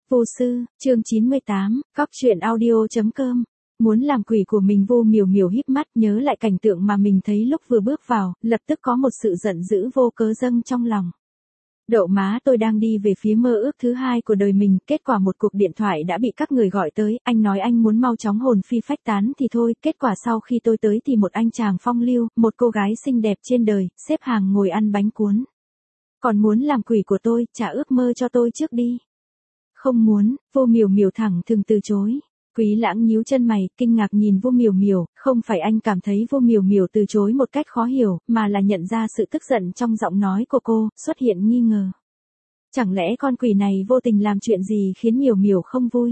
Vô sư, chương 98, cóc truyện audio.com. Muốn làm quỷ của mình. Vô Miểu Miểu híp mắt nhớ lại cảnh tượng mà mình thấy lúc vừa bước vào, lập tức có một sự giận dữ vô cớ dâng trong lòng. Đậu má, tôi đang đi về phía mơ ước thứ hai của đời mình, kết quả một cuộc điện thoại đã bị các người gọi tới, anh nói anh muốn mau chóng hồn phi phách tán thì thôi, kết quả sau khi tôi tới thì một anh chàng phong lưu, một cô gái xinh đẹp trên đời, xếp hàng ngồi ăn bánh cuốn. Còn muốn làm quỷ của tôi, trả ước mơ cho tôi trước đi. Không muốn, Vô Miểu Miểu thẳng thừng từ chối. Quý Lãng nhíu chân mày, kinh ngạc nhìn Vô Miểu Miểu, không phải anh cảm thấy Vô Miểu Miểu từ chối một cách khó hiểu, mà là nhận ra sự tức giận trong giọng nói của cô, xuất hiện nghi ngờ. Chẳng lẽ con quỷ này vô tình làm chuyện gì khiến Miểu Miểu không vui?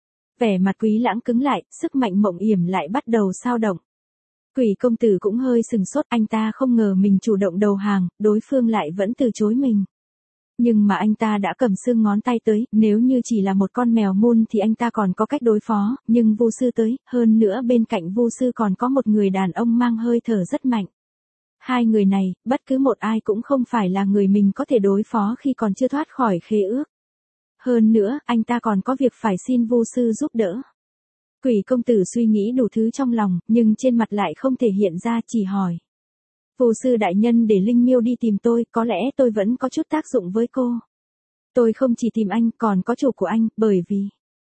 Vẻ mặt Quý Lãng cứng lại, sức mạnh mộng yểm lại bắt đầu xao động. Quỷ công tử cũng hơi sừng sốt, anh ta không ngờ mình chủ động đầu hàng, đối phương lại vẫn từ chối mình. Nhưng mà anh ta đã cầm xương ngón tay tới, nếu như chỉ là một con mèo mun thì anh ta còn có cách đối phó, nhưng Vu sư tới, hơn nữa bên cạnh Vu sư còn có một người đàn ông mang hơi thở rất mạnh. Hai người này, bất cứ một ai cũng không phải là người mình có thể đối phó khi còn chưa thoát khỏi khế ước. Hơn nữa, anh ta còn có việc phải xin Vu sư giúp đỡ. Quỷ công tử suy nghĩ đủ thứ trong lòng, nhưng trên mặt lại không thể hiện ra, chỉ hỏi. Vô sư đại nhân để Linh Miêu đi tìm tôi, có lẽ tôi vẫn có chút tác dụng với cô. Tôi không chỉ tìm anh, còn có chủ của anh, bởi vì...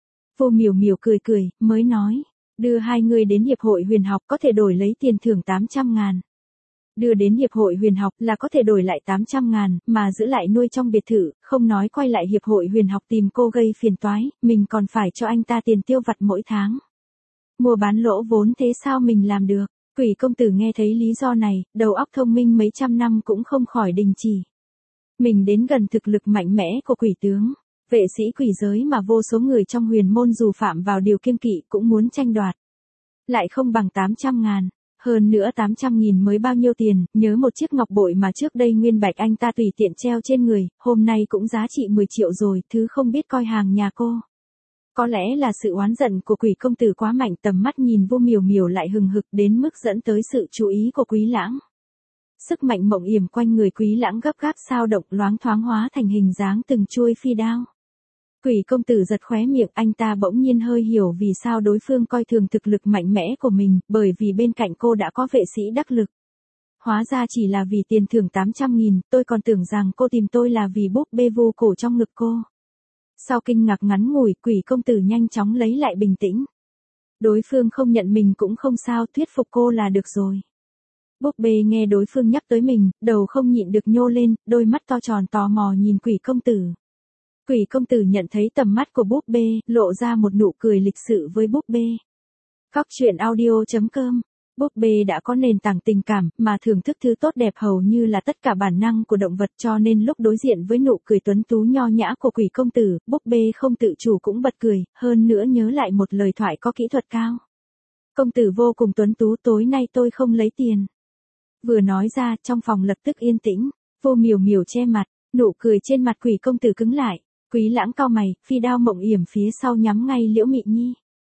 Vô Miểu Miểu cười cười, mới nói. Đưa hai người đến Hiệp hội Huyền học có thể đổi lấy tiền thưởng 800.000. Đưa đến Hiệp hội Huyền học là có thể đổi lại 800.000, mà giữ lại nuôi trong biệt thự, không nói quay lại Hiệp hội Huyền học tìm cô gây phiền toái, mình còn phải cho anh ta tiền tiêu vặt mỗi tháng. Mua bán lỗ vốn thế sao mình làm được? Quỷ công tử nghe thấy lý do này, đầu óc thông minh mấy trăm năm cũng không khỏi đình chỉ. Mình đến gần thực lực mạnh mẽ của quỷ tướng, vệ sĩ quỷ giới mà vô số người trong huyền môn dù phạm vào điều kiêng kỵ cũng muốn tranh đoạt. Lại không bằng 800.000, hơn nữa 800.000 mới bao nhiêu tiền, nhớ một chiếc ngọc bội mà trước đây Nguyên Bạch anh ta tùy tiện treo trên người, hôm nay cũng giá trị 10 triệu rồi, thứ không biết coi hàng nhà cô. Có lẽ là sự oán giận của quỷ công tử quá mạnh, tầm mắt nhìn Vô Miểu Miểu lại hừng hực đến mức dẫn tới sự chú ý của Quý Lãng. Sức mạnh mộng yểm quanh người Quý Lãng gấp gáp sao động, loáng thoáng hóa thành hình dáng từng chuôi phi đao. Quỷ công tử giật khóe miệng, anh ta bỗng nhiên hơi hiểu vì sao đối phương coi thường thực lực mạnh mẽ của mình, bởi vì bên cạnh cô đã có vệ sĩ đắc lực. Hóa ra chỉ là vì tiền thưởng 800.000, tôi còn tưởng rằng cô tìm tôi là vì búp bê vô cổ trong ngực cô. Sau kinh ngạc ngắn ngủi, quỷ công tử nhanh chóng lấy lại bình tĩnh. Đối phương không nhận mình cũng không sao, thuyết phục cô là được rồi. Búp bê nghe đối phương nhắc tới mình, đầu không nhịn được nhô lên, đôi mắt to tròn tò mò nhìn quỷ công tử. Quỷ công tử nhận thấy tầm mắt của búp bê, lộ ra một nụ cười lịch sự với búp bê. Cóc truyện audio.com. Búp bê đã có nền tảng tình cảm, mà thưởng thức thứ tốt đẹp hầu như là tất cả bản năng của động vật, cho nên lúc đối diện với nụ cười tuấn tú nho nhã của quỷ công tử, búp bê không tự chủ cũng bật cười, hơn nữa nhớ lại một lời thoại có kỹ thuật cao. Công tử vô cùng tuấn tú, tối nay tôi không lấy tiền. Vừa nói ra, trong phòng lập tức yên tĩnh, Vô Miểu Miểu che mặt, nụ cười trên mặt quỷ công tử cứng lại, Quý Lãng cau mày, phi đao mộng yểm phía sau nhắm ngay Liễu Mị Nhi.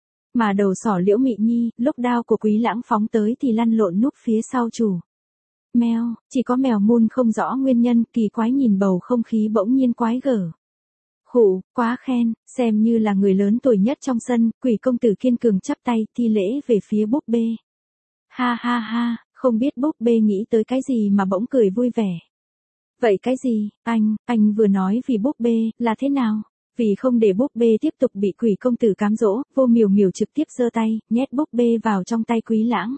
Mà đầu sỏ Liễu Mị Nhi, lúc đao của Quý Lãng phóng tới thì lăn lộn núp phía sau chủ. Mèo, chỉ có mèo mun không rõ nguyên nhân, kỳ quái nhìn bầu không khí bỗng nhiên quái gở. Khụ, quá khen, xem như là người lớn tuổi nhất trong sân, quỷ công tử kiên cường chắp tay, thi lễ về phía búp bê. Ha ha ha, không biết búp bê nghĩ tới cái gì mà bỗng cười vui vẻ. Vậy cái gì, anh vừa nói vì búp bê, là thế nào? Vì không để búp bê tiếp tục bị quỷ công tử cám dỗ, Vô Miểu Miểu trực tiếp giơ tay, nhét búp bê vào trong tay Quý Lãng.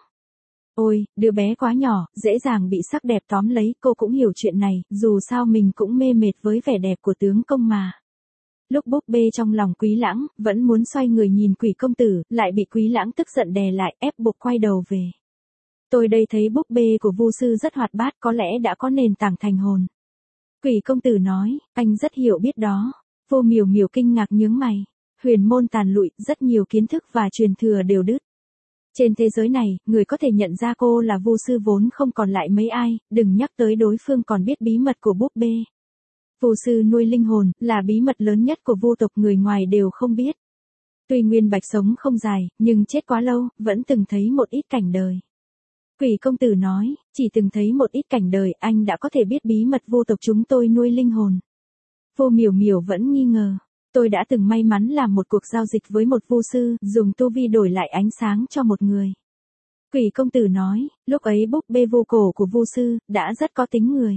Ôi, đứa bé quá nhỏ, dễ dàng bị sắc đẹp tóm lấy, cô cũng hiểu chuyện này, dù sao mình cũng mê mệt với vẻ đẹp của tướng công mà. Lúc búp bê trong lòng Quý Lãng, vẫn muốn xoay người nhìn quỷ công tử, lại bị Quý Lãng tức giận đè lại, ép buộc quay đầu về. Tôi đây thấy búp bê của Vu sư rất hoạt bát, có lẽ đã có nền tảng thành hồn. Quỷ công tử nói, anh rất hiểu biết đó. Vô Miểu Miểu kinh ngạc nhướng mày. Huyền môn tàn lụi, rất nhiều kiến thức và truyền thừa đều đứt. Trên thế giới này, người có thể nhận ra cô là Vu sư vốn không còn lại mấy ai, đừng nhắc tới đối phương còn biết bí mật của búp bê. Vu sư nuôi linh hồn, là bí mật lớn nhất của Vu tộc, người ngoài đều không biết. Tuy Nguyên Bạch sống không dài, nhưng chết quá lâu, vẫn từng thấy một ít cảnh đời. Quỷ công tử nói, chỉ từng thấy một ít cảnh đời, anh đã có thể biết bí mật Vu tộc chúng tôi nuôi linh hồn. Vô Miểu Miểu vẫn nghi ngờ. Tôi đã từng may mắn làm một cuộc giao dịch với một vu sư, dùng tu vi đổi lại ánh sáng cho một người. Quỷ công tử nói, lúc ấy búp bê vu cổ của vu sư, đã rất có tính người.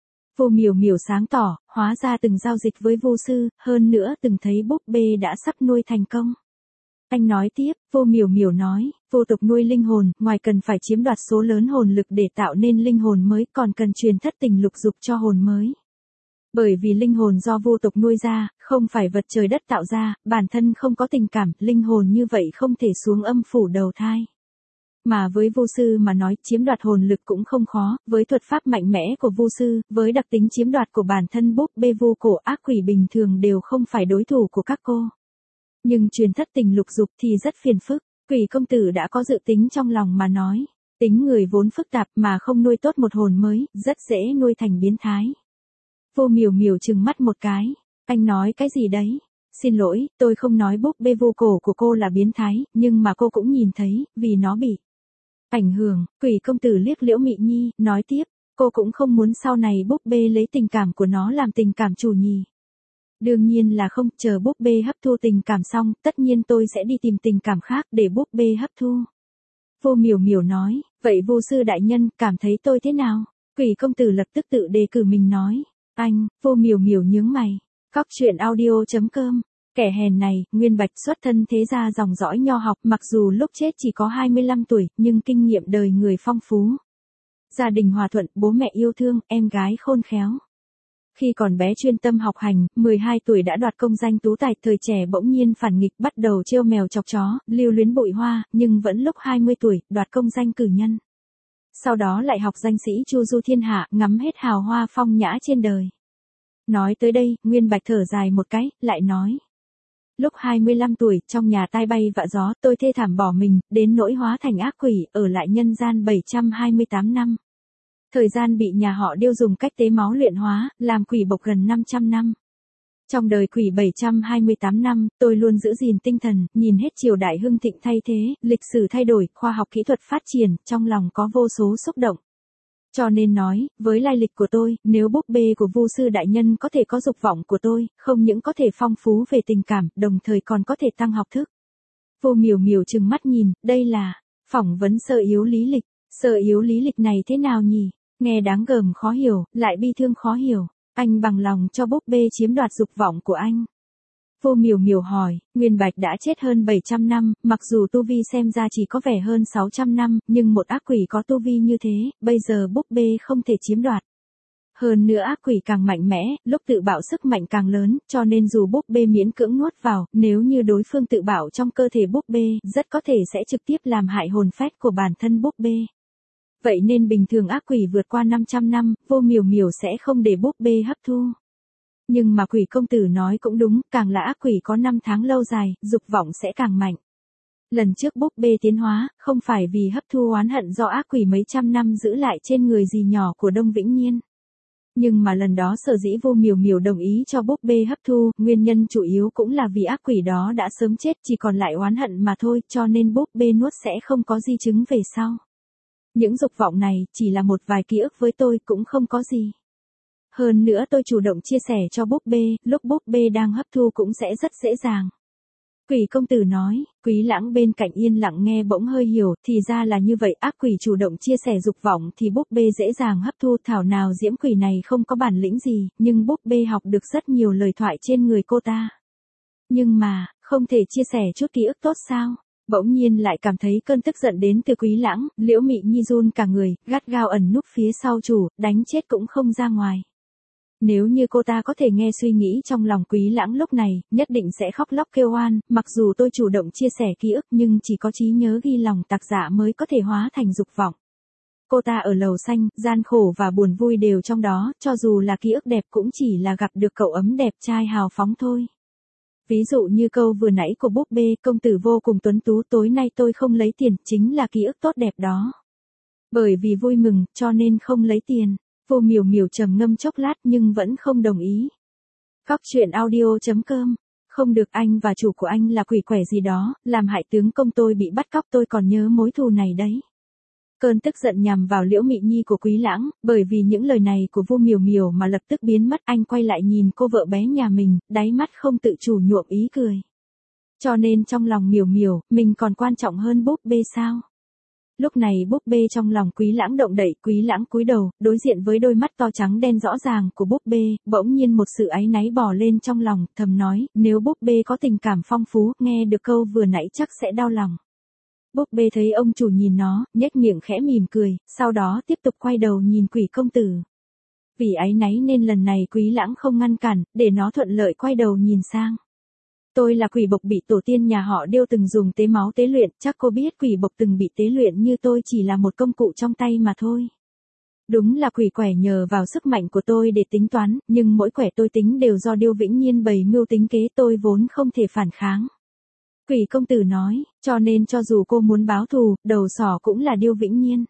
Vô Miểu Miểu sáng tỏ, hóa ra từng giao dịch với vu sư, hơn nữa từng thấy búp bê đã sắp nuôi thành công. Anh nói tiếp, Vô Miểu Miểu nói, vô tục nuôi linh hồn, ngoài cần phải chiếm đoạt số lớn hồn lực để tạo nên linh hồn mới, còn cần truyền thất tình lục dục cho hồn mới. Bởi vì linh hồn do vô tục nuôi ra, không phải vật trời đất tạo ra, bản thân không có tình cảm, linh hồn như vậy không thể xuống âm phủ đầu thai. Mà với vu sư mà nói, chiếm đoạt hồn lực cũng không khó, với thuật pháp mạnh mẽ của vu sư, với đặc tính chiếm đoạt của bản thân búp bê vu cổ ác quỷ bình thường đều không phải đối thủ của các cô. Nhưng truyền thất tình lục dục thì rất phiền phức, quỷ công tử đã có dự tính trong lòng mà nói. Tính người vốn phức tạp mà không nuôi tốt một hồn mới, rất dễ nuôi thành biến thái. Vô Miểu Miểu trừng mắt một cái, anh nói cái gì đấy? Xin lỗi, tôi không nói búp bê vô cổ của cô là biến thái, nhưng mà cô cũng nhìn thấy, vì nó bị ảnh hưởng. Quỷ công tử liếc Liễu Mị Nhi, nói tiếp, cô cũng không muốn sau này búp bê lấy tình cảm của nó làm tình cảm chủ nhì. Đương nhiên là không, chờ búp bê hấp thu tình cảm xong, tất nhiên tôi sẽ đi tìm tình cảm khác để búp bê hấp thu. Vô Miểu Miểu nói, vậy vô sư đại nhân, cảm thấy tôi thế nào? Quỷ công tử lập tức tự đề cử mình nói, anh. Vô Miểu Miểu nhướng mày. Cóc truyện audio.com. Kẻ hèn này, Nguyên Bạch xuất thân thế gia dòng dõi nho học, mặc dù lúc chết chỉ có 25 tuổi, nhưng kinh nghiệm đời người phong phú. Gia đình hòa thuận, bố mẹ yêu thương, em gái khôn khéo. Khi còn bé chuyên tâm học hành, 12 tuổi đã đoạt công danh tú tài, thời trẻ bỗng nhiên phản nghịch, bắt đầu trêu mèo chọc chó, lưu luyến bụi hoa, nhưng vẫn lúc 20 tuổi, đoạt công danh cử nhân. Sau đó lại học danh sĩ chu du thiên hạ, ngắm hết hào hoa phong nhã trên đời. Nói tới đây, Nguyên Bạch thở dài một cái, lại nói. Lúc 25 tuổi, trong nhà tai bay vạ gió, tôi thê thảm bỏ mình, đến nỗi hóa thành ác quỷ, ở lại nhân gian 728 năm. Thời gian bị nhà họ Điêu dùng cách tế máu luyện hóa, làm quỷ bộc gần 500 năm. Trong đời quỷ 728 năm, tôi luôn giữ gìn tinh thần, nhìn hết triều đại hưng thịnh thay thế, lịch sử thay đổi, khoa học kỹ thuật phát triển, trong lòng có vô số xúc động. Cho nên nói, với lai lịch của tôi, nếu búp bê của vu sư đại nhân có thể có dục vọng của tôi, không những có thể phong phú về tình cảm, đồng thời còn có thể tăng học thức. Vô Miểu Miểu trừng mắt nhìn, đây là phỏng vấn sơ yếu lý lịch. Sơ yếu lý lịch này thế nào nhỉ? Nghe đáng gờm khó hiểu, lại bi thương khó hiểu. Anh bằng lòng cho búp bê chiếm đoạt dục vọng của anh. Vô Miểu Miểu hỏi, Nguyên Bạch đã chết hơn 700 năm, mặc dù tu vi xem ra chỉ có vẻ hơn 600 năm, nhưng một ác quỷ có tu vi như thế, bây giờ búp bê không thể chiếm đoạt. Hơn nữa ác quỷ càng mạnh mẽ, lúc tự bạo sức mạnh càng lớn, cho nên dù búp bê miễn cưỡng nuốt vào, nếu như đối phương tự bạo trong cơ thể búp bê, rất có thể sẽ trực tiếp làm hại hồn phách của bản thân búp bê. Vậy nên bình thường ác quỷ vượt qua 500 năm, Vô Miểu Miểu sẽ không để búp bê hấp thu. Nhưng mà quỷ công tử nói cũng đúng, càng là ác quỷ có 5 tháng lâu dài, dục vọng sẽ càng mạnh. Lần trước búp bê tiến hóa, không phải vì hấp thu oán hận do ác quỷ mấy trăm năm giữ lại trên người dì nhỏ của Đông Vĩnh Nhiên. Nhưng mà lần đó sở dĩ Vô Miểu Miểu đồng ý cho búp bê hấp thu, nguyên nhân chủ yếu cũng là vì ác quỷ đó đã sớm chết, chỉ còn lại oán hận mà thôi, cho nên búp bê nuốt sẽ không có di chứng về sau. Những dục vọng này, chỉ là một vài ký ức với tôi, cũng không có gì. Hơn nữa tôi chủ động chia sẻ cho búp bê, lúc búp bê đang hấp thu cũng sẽ rất dễ dàng. Quỷ công tử nói, Quý Lãng bên cạnh yên lặng nghe bỗng hơi hiểu, thì ra là như vậy, ác quỷ chủ động chia sẻ dục vọng thì búp bê dễ dàng hấp thu, thảo nào diễm quỷ này không có bản lĩnh gì, nhưng búp bê học được rất nhiều lời thoại trên người cô ta. Nhưng mà, không thể chia sẻ chút ký ức tốt sao? Bỗng nhiên lại cảm thấy cơn tức giận đến từ Quý Lãng, Liễu Mị Nhi run cả người, gắt gao ẩn núp phía sau chủ, đánh chết cũng không ra ngoài. Nếu như cô ta có thể nghe suy nghĩ trong lòng Quý Lãng lúc này, nhất định sẽ khóc lóc kêu oan, mặc dù tôi chủ động chia sẻ ký ức nhưng chỉ có trí nhớ ghi lòng tạc dạ mới có thể hóa thành dục vọng. Cô ta ở lầu xanh, gian khổ và buồn vui đều trong đó, cho dù là ký ức đẹp cũng chỉ là gặp được cậu ấm đẹp trai hào phóng thôi. Ví dụ như câu vừa nãy của búp bê, công tử vô cùng tuấn tú, tối nay tôi không lấy tiền, chính là ký ức tốt đẹp đó. Bởi vì vui mừng, cho nên không lấy tiền. Vô Miểu Miểu trầm ngâm chốc lát nhưng vẫn không đồng ý. Cóc truyện audio.com. Không được, anh và chủ của anh là quỷ quẻ gì đó, làm hại tướng công tôi bị bắt cóc, tôi còn nhớ mối thù này đấy. Cơn tức giận nhằm vào Liễu Mị Nhi của Quý Lãng, bởi vì những lời này của Vu Miểu Miểu mà lập tức biến mất. Anh quay lại nhìn cô vợ bé nhà mình, đáy mắt không tự chủ nhuộm ý cười. Cho nên trong lòng Miểu Miểu, mình còn quan trọng hơn búp bê sao? Lúc này búp bê trong lòng Quý Lãng động đậy, Quý Lãng cúi đầu, đối diện với đôi mắt to trắng đen rõ ràng của búp bê, bỗng nhiên một sự áy náy bò lên trong lòng, thầm nói, nếu búp bê có tình cảm phong phú, nghe được câu vừa nãy chắc sẽ đau lòng. Búp bê thấy ông chủ nhìn nó, nhếch miệng khẽ mỉm cười, sau đó tiếp tục quay đầu nhìn Quỷ công tử. Vì áy náy nên lần này Quý Lãng không ngăn cản, để nó thuận lợi quay đầu nhìn sang. Tôi là quỷ bộc bị tổ tiên nhà họ Điêu từng dùng tế máu tế luyện, chắc cô biết quỷ bộc từng bị tế luyện như tôi chỉ là một công cụ trong tay mà thôi. Đúng là quỷ quẻ nhờ vào sức mạnh của tôi để tính toán, nhưng mỗi quẻ tôi tính đều do Điêu Vĩnh Nhiên bày mưu tính kế, tôi vốn không thể phản kháng. Quỷ công tử nói, cho nên cho dù cô muốn báo thù, đầu sỏ cũng là Điêu Vĩnh Nhiên.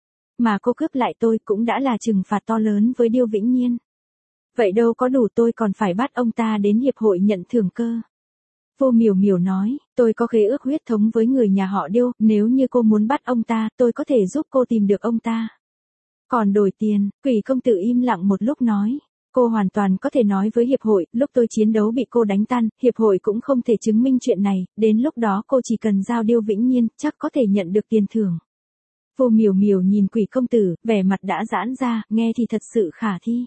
Mà cô cướp lại tôi cũng đã là trừng phạt to lớn với Điêu Vĩnh Nhiên. Vậy đâu có đủ, tôi còn phải bắt ông ta đến hiệp hội nhận thưởng cơ. Vu Miểu Miểu nói, tôi có khế ước huyết thống với người nhà họ Điêu, nếu như cô muốn bắt ông ta, tôi có thể giúp cô tìm được ông ta. Còn đổi tiền, Quỷ công tử im lặng một lúc nói, cô hoàn toàn có thể nói với hiệp hội, lúc tôi chiến đấu bị cô đánh tan, hiệp hội cũng không thể chứng minh chuyện này, đến lúc đó cô chỉ cần giao Điêu Vĩnh Nhiên, chắc có thể nhận được tiền thưởng. Vu Miểu Miểu nhìn Quỷ công tử, vẻ mặt đã giãn ra, nghe thì thật sự khả thi.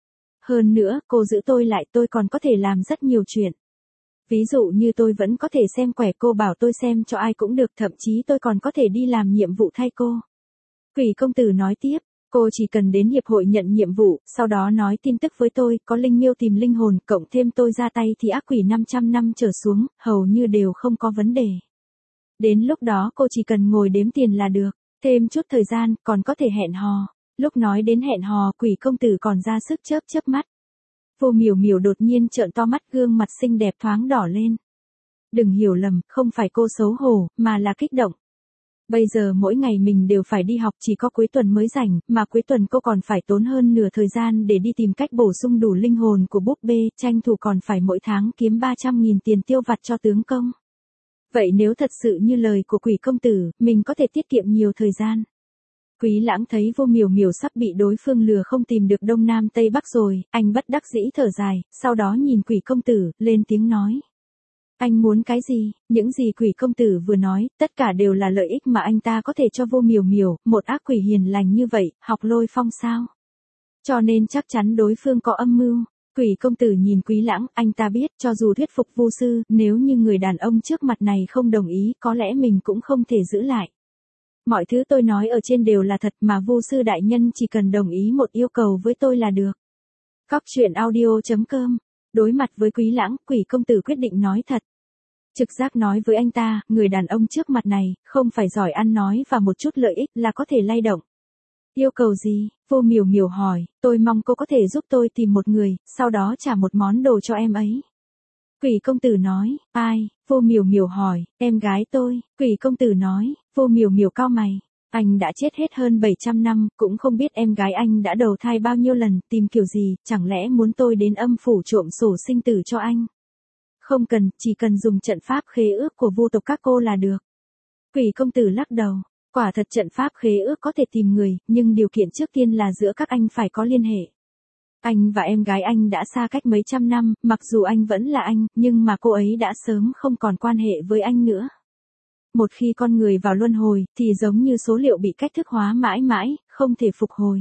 Hơn nữa, cô giữ tôi lại, tôi còn có thể làm rất nhiều chuyện. Ví dụ như tôi vẫn có thể xem quẻ, cô bảo tôi xem cho ai cũng được, thậm chí tôi còn có thể đi làm nhiệm vụ thay cô. Quỷ công tử nói tiếp, cô chỉ cần đến hiệp hội nhận nhiệm vụ, sau đó nói tin tức với tôi, có linh miêu tìm linh hồn, cộng thêm tôi ra tay thì ác quỷ 500 năm trở xuống, hầu như đều không có vấn đề. Đến lúc đó cô chỉ cần ngồi đếm tiền là được, thêm chút thời gian, còn có thể hẹn hò. Lúc nói đến hẹn hò, Quỷ công tử còn ra sức chớp mắt. Vu Miểu Miểu đột nhiên trợn to mắt, gương mặt xinh đẹp thoáng đỏ lên. Đừng hiểu lầm, không phải cô xấu hổ, mà là kích động. Bây giờ mỗi ngày mình đều phải đi học, chỉ có cuối tuần mới rảnh, mà cuối tuần cô còn phải tốn hơn nửa thời gian để đi tìm cách bổ sung đủ linh hồn của búp bê, tranh thủ còn phải mỗi tháng kiếm 300.000 tiền tiêu vặt cho tướng công. Vậy nếu thật sự như lời của Quỷ công tử, mình có thể tiết kiệm nhiều thời gian. Quý Lãng thấy Vu Miểu Miểu sắp bị đối phương lừa không tìm được đông nam tây bắc rồi, anh bất đắc dĩ thở dài, sau đó nhìn Quỷ công tử, lên tiếng nói. Anh muốn cái gì? Những gì Quỷ công tử vừa nói, tất cả đều là lợi ích mà anh ta có thể cho Vu Miểu Miểu, một ác quỷ hiền lành như vậy, học Lôi Phong sao? Cho nên chắc chắn đối phương có âm mưu. Quỷ công tử nhìn Quý Lãng, anh ta biết, cho dù thuyết phục Vu sư, nếu như người đàn ông trước mặt này không đồng ý, có lẽ mình cũng không thể giữ lại. Mọi thứ tôi nói ở trên đều là thật, mà Vu sư đại nhân chỉ cần đồng ý một yêu cầu với tôi là được. Cóc truyện audio.com. Đối mặt với Quý Lãng, Quỷ công tử quyết định nói thật. Trực giác nói với anh ta, người đàn ông trước mặt này, không phải giỏi ăn nói và một chút lợi ích là có thể lay động. Yêu cầu gì? Vu Miểu Miểu hỏi, tôi mong cô có thể giúp tôi tìm một người, sau đó trả một món đồ cho em ấy. Quỷ công tử nói, ai? Vu Miểu Miểu hỏi, em gái tôi. Quỷ công tử nói, Vu Miểu Miểu cau mày. Anh đã chết hết hơn 700 năm, cũng không biết em gái anh đã đầu thai bao nhiêu lần, tìm kiểu gì, chẳng lẽ muốn tôi đến âm phủ trộm sổ sinh tử cho anh? Không cần, chỉ cần dùng trận pháp khế ước của Vu tộc các cô là được. Quỷ công tử lắc đầu, quả thật trận pháp khế ước có thể tìm người, nhưng điều kiện trước tiên là giữa các anh phải có liên hệ. Anh và em gái anh đã xa cách mấy trăm năm, mặc dù anh vẫn là anh, nhưng mà cô ấy đã sớm không còn quan hệ với anh nữa. Một khi con người vào luân hồi, thì giống như số liệu bị cách thức hóa mãi mãi, không thể phục hồi.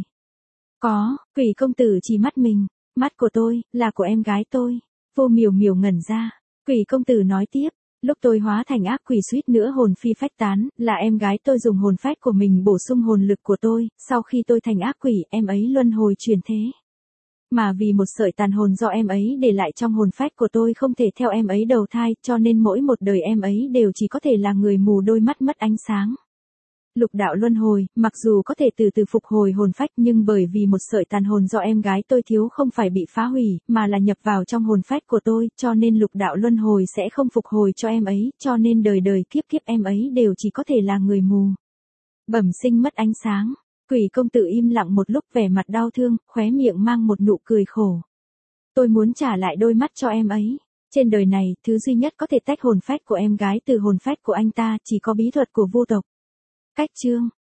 Có, Quỷ công tử chỉ mắt mình, mắt của tôi, là của em gái tôi. Vu Miểu Miểu ngẩn ra, Quỷ công tử nói tiếp, lúc tôi hóa thành ác quỷ suýt nữa hồn phi phách tán, là em gái tôi dùng hồn phách của mình bổ sung hồn lực của tôi, sau khi tôi thành ác quỷ, em ấy luân hồi chuyển thế. Mà vì một sợi tàn hồn do em ấy để lại trong hồn phách của tôi không thể theo em ấy đầu thai, cho nên mỗi một đời em ấy đều chỉ có thể là người mù đôi mắt mất ánh sáng. Lục đạo luân hồi, mặc dù có thể từ từ phục hồi hồn phách, nhưng bởi vì một sợi tàn hồn do em gái tôi thiếu không phải bị phá hủy, mà là nhập vào trong hồn phách của tôi, cho nên lục đạo luân hồi sẽ không phục hồi cho em ấy, cho nên đời đời kiếp kiếp em ấy đều chỉ có thể là người mù. Bẩm sinh mất ánh sáng. Quỷ công tử im lặng một lúc, vẻ mặt đau thương, khóe miệng mang một nụ cười khổ. Tôi muốn trả lại đôi mắt cho em ấy. Trên đời này, thứ duy nhất có thể tách hồn phách của em gái từ hồn phách của anh ta, chỉ có bí thuật của Vu tộc. Cách chương.